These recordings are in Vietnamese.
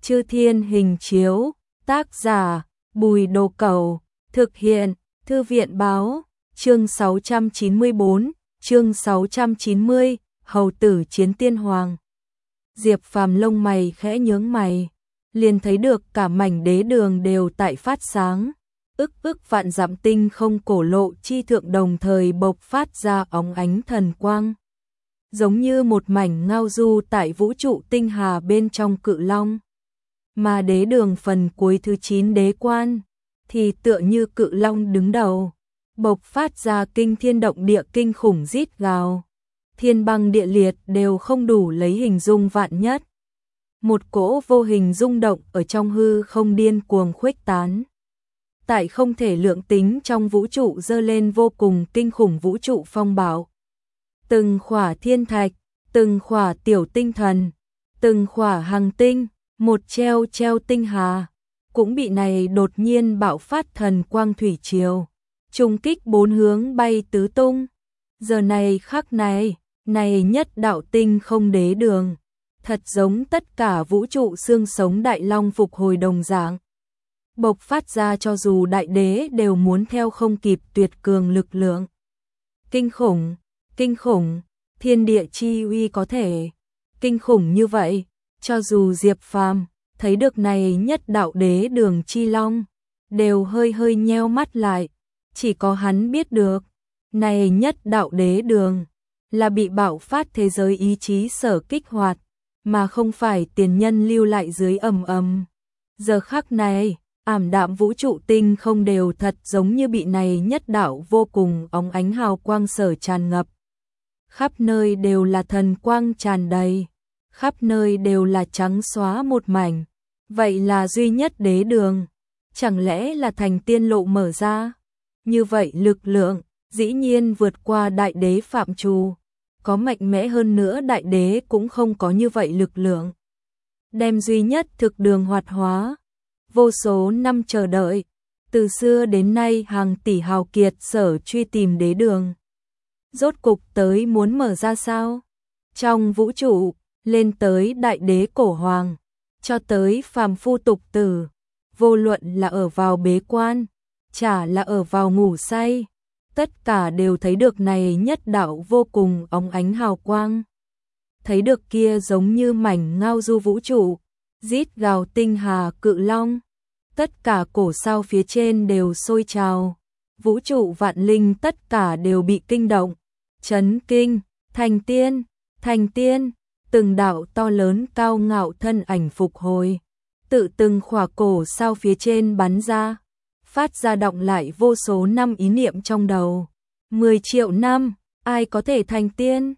Chư Thiên Hình Chiếu, tác giả Bùi Đồ Cẩu, thực hiện Thư viện báo, chương 694, chương 690, Hầu tử chiến tiên hoàng. Diệp Phàm lông mày khẽ nhướng mày, liền thấy được cả mảnh đế đường đều tại phát sáng, ức vạn dặm tinh không cổ lộ chi thượng đồng thời bộc phát ra óng ánh thần quang, giống như một mảnh ngao du tại vũ trụ tinh hà bên trong cự long. Mà đế đường phần cuối thứ 9 đế quan thì tựa như cự long đứng đầu, bộc phát ra kinh thiên động địa kinh khủng rít gào, thiên băng địa liệt đều không đủ lấy hình dung vạn nhất. Một cỗ vô hình rung động ở trong hư không điên cuồng khuếch tán, tại không thể lượng tính trong vũ trụ dơ lên vô cùng kinh khủng vũ trụ phong bạo. Từng khỏa thiên thạch, từng khỏa tiểu tinh thần, từng khỏa hành tinh, một treo tinh hà, cũng bị này đột nhiên bạo phát thần quang thủy triều, trùng kích bốn hướng bay tứ tung. Giờ này khắc này, này nhất đạo tinh không đế đường, thật giống tất cả vũ trụ xương sống đại long phục hồi đồng dạng, bộc phát ra cho dù đại đế đều muốn theo không kịp tuyệt cường lực lượng. Kinh khủng, thiên địa chi uy có thể kinh khủng như vậy, cho dù Diệp Phàm thấy được này nhất đạo đế đường chi long, đều hơi nheo mắt lại, chỉ có hắn biết được, này nhất đạo đế đường là bị bạo phát thế giới ý chí sở kích hoạt, mà không phải tiền nhân lưu lại dưới ầm. Giờ khắc này, ảm đạm vũ trụ tinh không đều thật giống như bị này nhất đạo vô cùng óng ánh hào quang sở tràn ngập. Khắp nơi đều là thần quang tràn đầy, khắp nơi đều là trắng xóa một mảnh. Vậy là duy nhất đế đường, chẳng lẽ là thành tiên lộ mở ra? Như vậy lực lượng, dĩ nhiên vượt qua đại đế phạm trù, có mạnh mẽ hơn nữa đại đế cũng không có như vậy lực lượng. Đem duy nhất thực đường hoạt hóa, vô số năm chờ đợi, từ xưa đến nay hàng tỷ hào kiệt sở truy tìm đế đường. Rốt cục tới muốn mở ra sao? Trong vũ trụ, lên tới đại đế cổ hoàng, cho tới phàm phu tục tử, vô luận là ở vào bế quan, chả là ở vào ngủ say, tất cả đều thấy được này nhất đạo vô cùng óng ánh hào quang. Thấy được kia giống như mảnh ngao du vũ trụ, rít gào tinh hà cự long, tất cả cổ sao phía trên đều sôi trào, vũ trụ vạn linh tất cả đều bị kinh động, chấn kinh, thành tiên. Từng đạo to lớn cao ngạo thân ảnh phục hồi, tự từng khỏa cổ sao phía trên bắn ra, phát ra động lại vô số năm ý niệm trong đầu. 10 triệu năm, ai có thể thành tiên?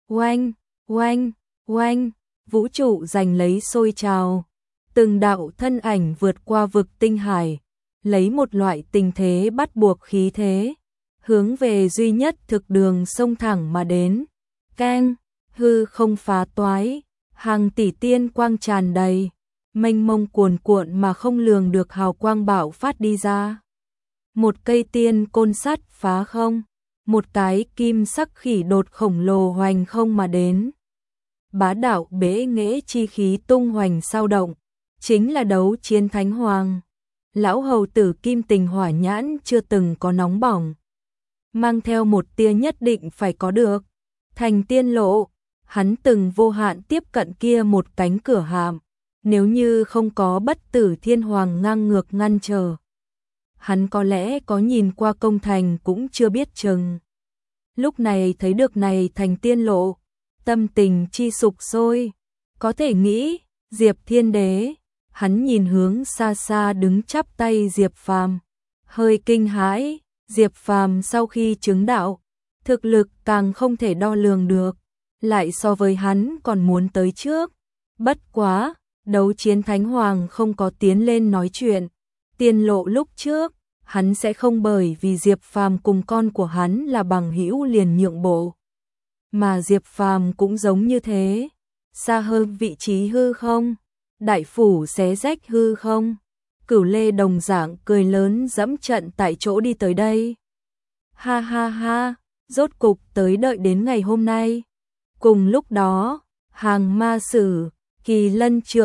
Oanh, vũ trụ giành lấy sôi trào, từng đạo thân ảnh vượt qua vực tinh hải, lấy một loại tình thế bắt buộc khí thế, hướng về duy nhất thực đường xông thẳng mà đến. Keng, hư không phá toái, hàng tỷ tiên quang tràn đầy, mênh mông cuồn cuộn mà không lường được hào quang bạo phát đi ra. Một cây tiên côn sắt phá không, một cái kim sắc khỉ đột khổng lồ hoành không mà đến. Bá đạo bế nghệ chi khí tung hoành sao động, chính là đấu chiến thánh hoàng. Lão hầu tử kim tình hỏa nhãn chưa từng có nóng bỏng, mang theo một tia nhất định phải có được. Thành tiên lộ, hắn từng vô hạn tiếp cận kia một cánh cửa hàm, nếu như không có bất tử thiên hoàng ngang ngược ngăn trở, hắn có lẽ có nhìn qua công thành cũng chưa biết chừng. Lúc này thấy được này thành tiên lộ, tâm tình chi sục sôi, có thể nghĩ, Diệp Thiên Đế, hắn nhìn hướng xa xa đứng chắp tay Diệp Phàm, hơi kinh hãi. Diệp Phàm sau khi chứng đạo, thực lực càng không thể đo lường được, lại so với hắn còn muốn tới trước. Bất quá, đấu chiến thánh hoàng không có tiến lên nói chuyện, tiên lộ lúc trước, hắn sẽ không bởi vì Diệp Phàm cùng con của hắn là bằng hữu liền nhượng bộ. Mà Diệp Phàm cũng giống như thế, xa hơn vị trí hư không, đại phủ xé rách hư không, Cửu Lê đồng dạng cười lớn dẫm trận tại chỗ đi tới đây. Ha, rốt cục tới đợi đến ngày hôm nay. Cùng lúc đó, hàng ma sử, Kỳ Lân Trượng,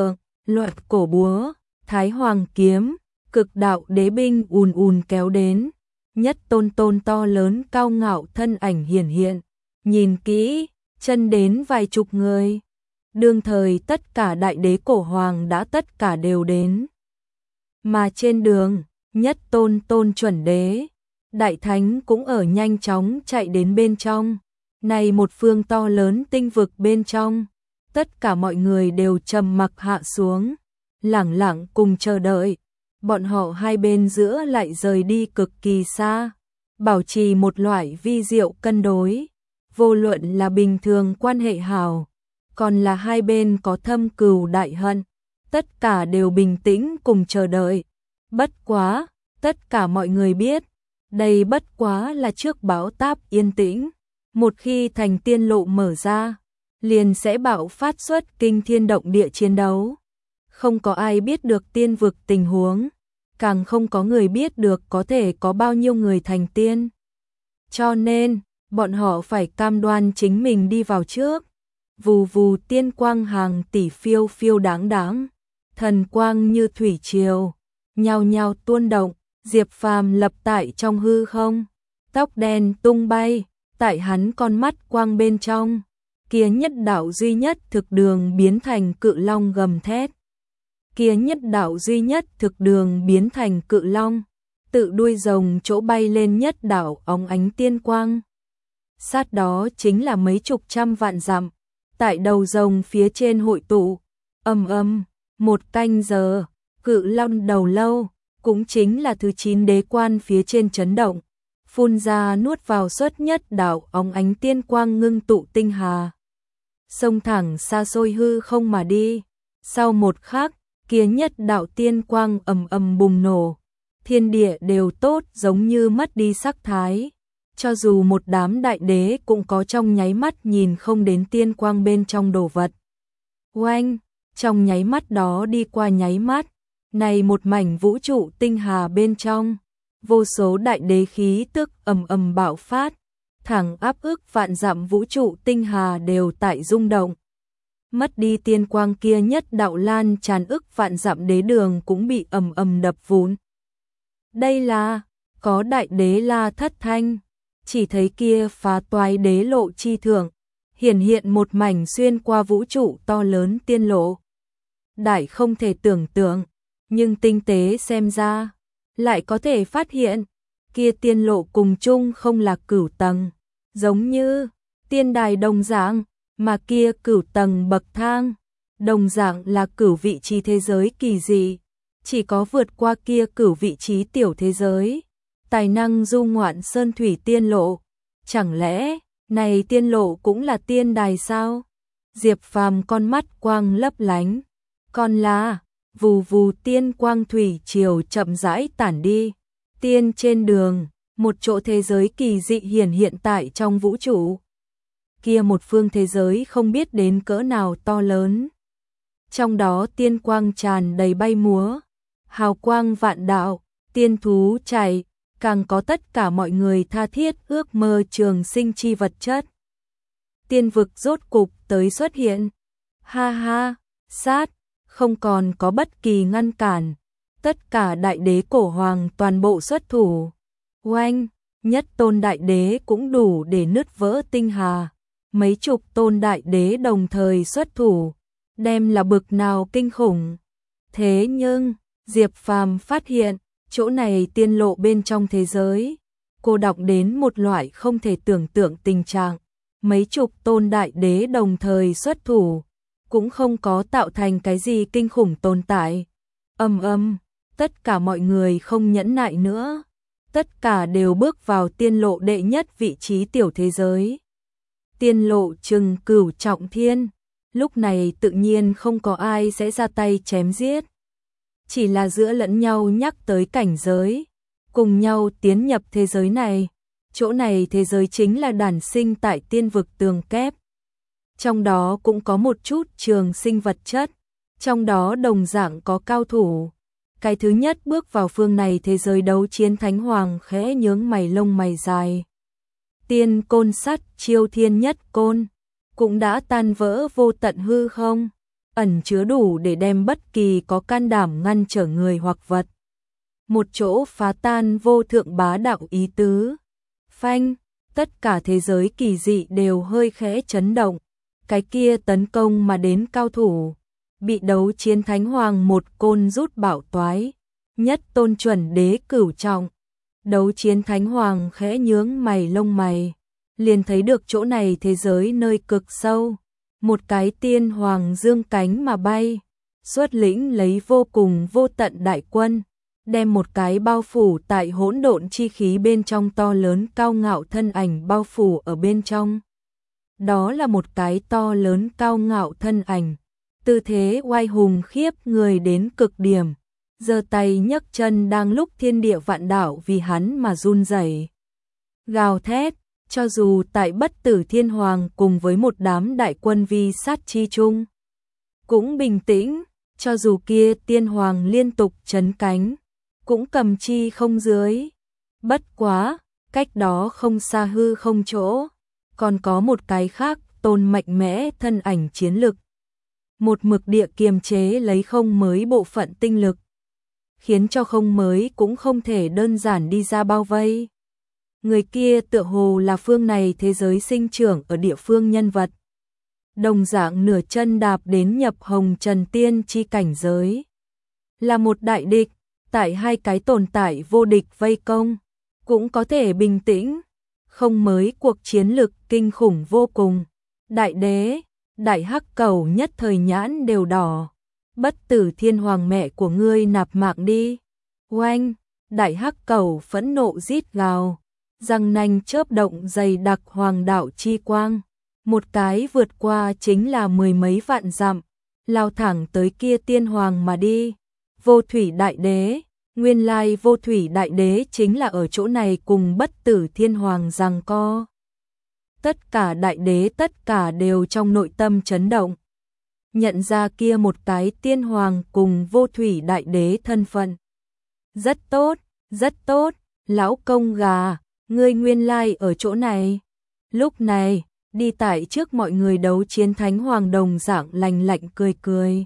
Loạt cổ búa, Thái Hoàng kiếm, Cực đạo đế binh ùn ùn kéo đến. Nhất tôn to lớn cao ngạo thân ảnh hiển hiện, nhìn kỹ, chân đến vài chục người. Đương thời tất cả đại đế cổ hoàng đã tất cả đều đến. Mà trên đường, nhất tôn chuẩn đế, đại thánh cũng ở nhanh chóng chạy đến bên trong. Này một phương to lớn tinh vực bên trong, tất cả mọi người đều trầm mặc hạ xuống, lẳng lặng cùng chờ đợi. Bọn họ hai bên giữa lại rời đi cực kỳ xa, bảo trì một loại vi diệu cân đối. Vô luận là bình thường quan hệ hảo, còn là hai bên có thâm cừu đại hận, tất cả đều bình tĩnh cùng chờ đợi. Bất quá, tất cả mọi người biết, đây bất quá là trước bão táp yên tĩnh. Một khi thành tiên lộ mở ra, liền sẽ bạo phát xuất kinh thiên động địa chiến đấu. Không có ai biết được tiên vực tình huống, càng không có người biết được có thể có bao nhiêu người thành tiên. Cho nên, bọn họ phải cam đoan chính mình đi vào trước. Vù vù tiên quang hàng tỷ phiêu phiêu đáng đáng, thần quang như thủy triều, nhao nhao tuôn động. Diệp Phàm lập tại trong hư không, tóc đen tung bay, tại hắn con mắt quang bên trong, kia nhất đạo duy nhất thực đường biến thành cự long gầm thét. Kia nhất đạo duy nhất thực đường biến thành cự long, tự đuôi rồng chỗ bay lên nhất đạo óng ánh tiên quang. Sát đó chính là mấy chục trăm vạn dặm, tại đầu rồng phía trên hội tụ, một canh giờ, cự long đầu lâu, cũng chính là thứ 9 đế quan phía trên chấn động, phun ra nuốt vào xuất nhất đạo óng ánh tiên quang ngưng tụ tinh hà. Sông thẳng xa xôi hư không mà đi, sau một khắc, kia nhất đạo tiên quang bùng nổ, thiên địa đều tốt giống như mất đi sắc thái. Cho dù một đám đại đế cũng có trong nháy mắt nhìn không đến tiên quang bên trong đồ vật. Oanh, trong nháy mắt đó đi qua nháy mắt, này một mảnh vũ trụ tinh hà bên trong, vô số đại đế khí tức bạo phát, thẳng áp ức vạn dặm vũ trụ tinh hà đều tại rung động. Mất đi tiên quang kia nhất đạo lan tràn ức vạn dặm đế đường cũng bị đập vụn. Đây là, có đại đế La Thất Thanh, chỉ thấy kia phá toái đế lộ chi thượng, hiển hiện một mảnh xuyên qua vũ trụ to lớn tiên lộ. Đại không thể tưởng tượng, nhưng tinh tế xem ra, lại có thể phát hiện, kia tiên lộ cùng chung không là cửu tầng, giống như tiên đài đồng dạng, mà kia cửu tầng bậc thang, đồng dạng là cửu vị trí thế giới kỳ dị, chỉ có vượt qua kia cửu vị trí tiểu thế giới, tài năng du ngoạn sơn thủy tiên lộ. Chẳng lẽ, này tiên lộ cũng là tiên đài sao? Diệp Phàm con mắt quang lấp lánh, còn là vù vù tiên quang thủy triều chậm rãi tản đi. Tiên trên đường, một chỗ thế giới kỳ dị hiển hiện tại trong vũ trụ. Kia một phương thế giới không biết đến cỡ nào to lớn. Trong đó tiên quang tràn đầy bay múa, hào quang vạn đạo, tiên thú chạy, càng có tất cả mọi người tha thiết ước mơ trường sinh chi vật chất. Tiên vực rốt cục tới xuất hiện. Ha ha, sát, không còn có bất kỳ ngăn cản. Tất cả đại đế cổ hoàng toàn bộ xuất thủ. Oanh, nhất tôn đại đế cũng đủ để nứt vỡ tinh hà. Mấy chục tôn đại đế đồng thời xuất thủ, đem là bực nào kinh khủng. Thế nhưng, Diệp Phàm phát hiện, chỗ này tiên lộ bên trong thế giới, cô đọc đến một loại không thể tưởng tượng tình trạng. Mấy chục tôn đại đế đồng thời xuất thủ, cũng không có tạo thành cái gì kinh khủng tồn tại. Tất cả mọi người không nhẫn nại nữa. Tất cả đều bước vào tiên lộ đệ nhất vị trí tiểu thế giới. Tiên lộ chừng cửu trọng thiên, lúc này tự nhiên không có ai sẽ ra tay chém giết. Chỉ là giữa lẫn nhau nhắc tới cảnh giới, cùng nhau tiến nhập thế giới này. Chỗ này thế giới chính là đản sinh tại tiên vực tường kép. Trong đó cũng có một chút trường sinh vật chất, trong đó đồng dạng có cao thủ. Cái thứ nhất bước vào phương này thế giới đấu chiến thánh hoàng khẽ nhướng mày lông mày dài. Tiên côn sắt chiêu thiên nhất côn, cũng đã tan vỡ vô tận hư không. ẩn chứa đủ để đem bất kỳ có can đảm ngăn trở người hoặc vật. Một chỗ phá tan vô thượng bá đạo ý tứ. Phanh, tất cả thế giới kỳ dị đều hơi khẽ chấn động. Cái kia tấn công mà đến cao thủ, bị đấu chiến thánh hoàng một côn rút bảo toái, nhất tôn chuẩn đế cửu trọng. Đấu chiến thánh hoàng khẽ nhướng mày lông mày, liền thấy được chỗ này thế giới nơi cực sâu, một cái tiên hoàng dương cánh mà bay, xuất lĩnh lấy vô cùng vô tận đại quân, đem một cái bao phủ tại hỗn độn chi khí bên trong to lớn cao ngạo thân ảnh bao phủ ở bên trong. Đó là một cái to lớn cao ngạo thân ảnh, tư thế oai hùng khiếp người đến cực điểm, giơ tay nhấc chân đang lúc thiên địa vạn đảo vì hắn mà run rẩy. Gào thét, cho dù tại Bất Tử Thiên Hoàng cùng với một đám đại quân vi sát chi chung, cũng bình tĩnh, cho dù kia tiên hoàng liên tục chấn cánh, cũng cầm chi không dưới. Bất quá, cách đó không xa hư không chỗ, còn có một cái khác tôn mạnh mẽ thân ảnh chiến lực. Một mực địa kiềm chế lấy không mới bộ phận tinh lực, khiến cho không mới cũng không thể đơn giản đi ra bao vây. Người kia tựa hồ là phương này thế giới sinh trưởng ở địa phương nhân vật. Đồng dạng nửa chân đạp đến nhập hồng trần tiên chi cảnh giới. Là một đại địch, tại hai cái tồn tại vô địch vây công, cũng có thể bình tĩnh. Không mới cuộc chiến lực kinh khủng vô cùng. Đại đế, đại hắc cầu nhất thời nhãn đều đỏ. Bất Tử Thiên Hoàng mẹ của ngươi nạp mạng đi. Oanh, đại hắc cầu phẫn nộ rít gào, răng nanh chớp động dày đặc hoàng đạo chi quang. Một cái vượt qua chính là mười mấy vạn dặm, lao thẳng tới kia tiên hoàng mà đi. Vô thủy đại đế, nguyên lai vô thủy đại đế chính là ở chỗ này cùng Bất Tử Thiên Hoàng giằng co. Tất cả đại đế tất cả đều trong nội tâm chấn động. Nhận ra kia một cái tiên hoàng cùng vô thủy đại đế thân phận. Rất tốt, lão công gà, ngươi nguyên lai ở chỗ này. Lúc này, đi tại trước mọi người đấu chiến thánh hoàng đồng dạng lành lạnh cười cười.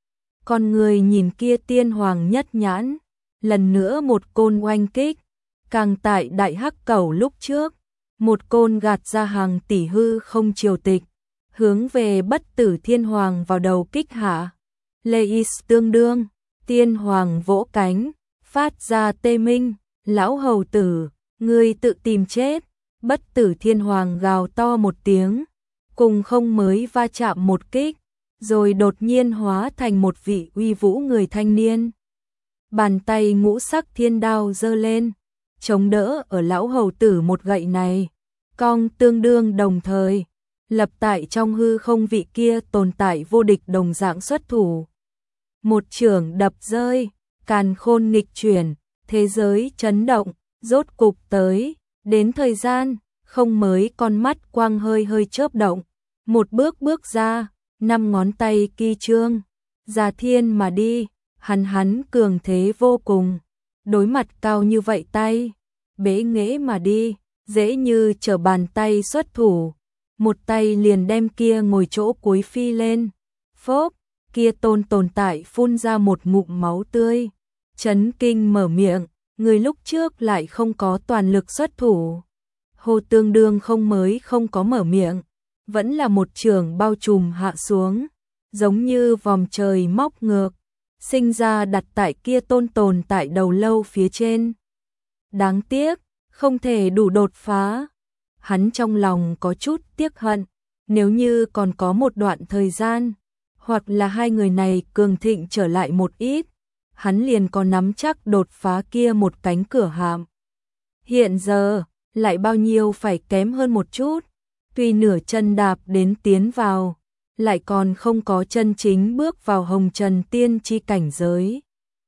Con người nhìn kia tiên hoàng nhất nhãn, lần nữa một côn oanh kích, càng tại đại hắc cầu lúc trước, một côn gạt ra hàng tỷ hư không triều tịch, hướng về Bất Tử Thiên Hoàng vào đầu kích hạ. Leis tương đương, tiên hoàng vỗ cánh, phát ra tê minh, lão hầu tử, ngươi tự tìm chết. Bất Tử Thiên Hoàng gào to một tiếng, cùng không mới va chạm một kích, rồi đột nhiên hóa thành một vị uy vũ người thanh niên. Bàn tay ngũ sắc thiên đao giơ lên, chống đỡ ở lão hầu tử một gậy này, cong tương đương đồng thời, lập tại trong hư không vị kia tồn tại vô địch đồng dạng xuất thủ. Một chưởng đập rơi, càn khôn nghịch chuyển, thế giới chấn động, rốt cục tới, đến thời gian, không mới con mắt quang hơi hơi chớp động, một bước bước ra, năm ngón tay kỳ trương, ra thiên mà đi, hắn cường thế vô cùng, đối mặt cao như vậy tay, bế nghễ mà đi, dễ như trở bàn tay xuất thủ, một tay liền đem kia ngồi chỗ cuối phi lên, phốc, kia tồn tại phun ra một ngụm máu tươi, chấn kinh mở miệng, người lúc trước lại không có toàn lực xuất thủ. Hồ Tương Đương không mới không có mở miệng, vẫn là một trường bao trùm hạ xuống, giống như vòm trời móc ngược, sinh ra đặt tại kia tồn tại đầu lâu phía trên. Đáng tiếc, không thể đủ đột phá. Hắn trong lòng có chút tiếc hận, nếu như còn có một đoạn thời gian, hoặc là hai người này cường thịnh trở lại một ít, hắn liền có nắm chắc đột phá kia một cánh cửa hàm. Hiện giờ, lại bao nhiêu phải kém hơn một chút, tuy nửa chân đạp đến tiến vào, lại còn không có chân chính bước vào hồng trần tiên chi cảnh giới.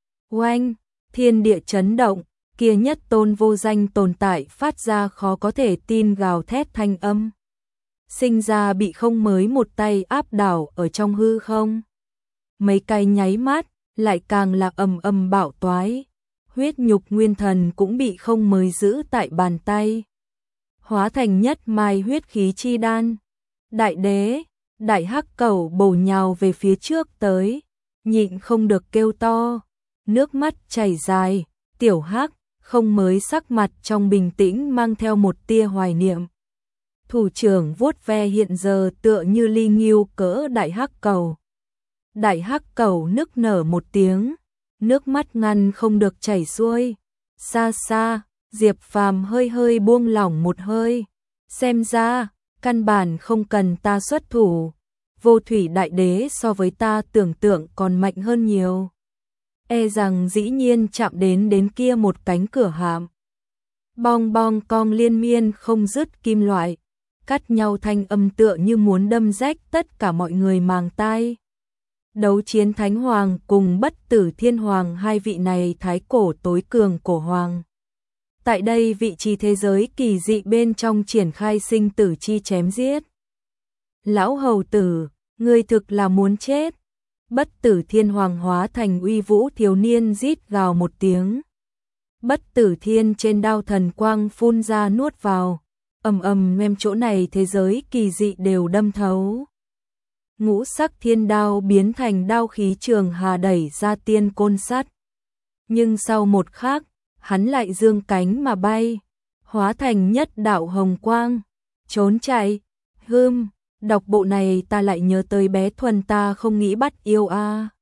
Oanh, thiên địa chấn động, kia nhất tôn vô danh tồn tại phát ra khó có thể tin gào thét thanh âm. Sinh ra bị không mới một tay áp đảo ở trong hư không. Mấy cái nháy mắt, lại càng là ầm bạo toái. Huyết nhục nguyên thần cũng bị không mới giữ tại bàn tay. Hóa thành nhất mai huyết khí chi đan. Đại đế, Đại hắc cẩu bổ nhào về phía trước tới, nhịn không được kêu to, nước mắt chảy dài, tiểu hắc, không mới sắc mặt trong bình tĩnh mang theo một tia hoài niệm. Thủ trưởng vuốt ve hiện giờ tựa như ly nghiêu cỡ đại hắc cẩu. Đại hắc cẩu nức nở một tiếng, nước mắt ngăn không được chảy xuôi. Xa xa, Diệp Phàm hơi hơi buông lỏng một hơi. Xem ra, căn bản không cần ta xuất thủ. Vô thủy đại đế so với ta tưởng tượng còn mạnh hơn nhiều. E rằng dĩ nhiên chạm đến kia một cánh cửa hàm. Bong bong cong liên miên không dứt kim loại, cắt nhau thanh âm tựa như muốn đâm rách tất cả mọi người màng tai. Đấu chiến Thánh Hoàng cùng Bất Tử Thiên Hoàng, hai vị này thái cổ tối cường cổ hoàng. Tại đây vị trí thế giới kỳ dị bên trong triển khai sinh tử chi chém giết. Lão hầu tử, ngươi thực là muốn chết. Bất Tử Thiên Hoàng hóa thành uy vũ thiếu niên rít gào một tiếng. Bất Tử Thiên trên đao thần quang phun ra nuốt vào, ầm ầm đem chỗ này thế giới kỳ dị đều đâm thấu. Ngũ sắc thiên đao biến thành đao khí trường hà đẩy ra tiên côn sắt. Nhưng sau một khắc, hắn lại dương cánh mà bay, hóa thành nhất đạo hồng quang, trốn chạy. Đọc bộ này ta lại nhớ tới bé Thuần, ta không nghĩ bắt yêu a.